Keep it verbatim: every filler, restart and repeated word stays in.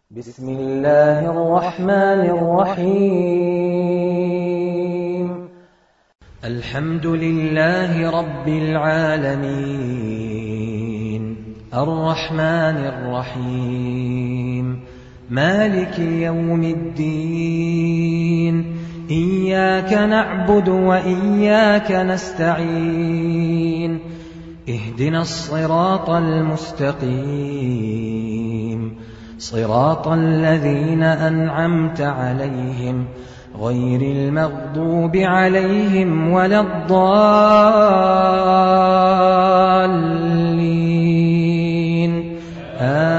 بسم الله الرحمن الرحيم. الحمد لله رب العالمين، الرحمن الرحيم، مالك يوم الدين، إياك نعبد وإياك نستعين، اهدنا الصراط المستقيم، صراط الذين أنعمت عليهم غير المغضوب عليهم ولا الضالين. آمين.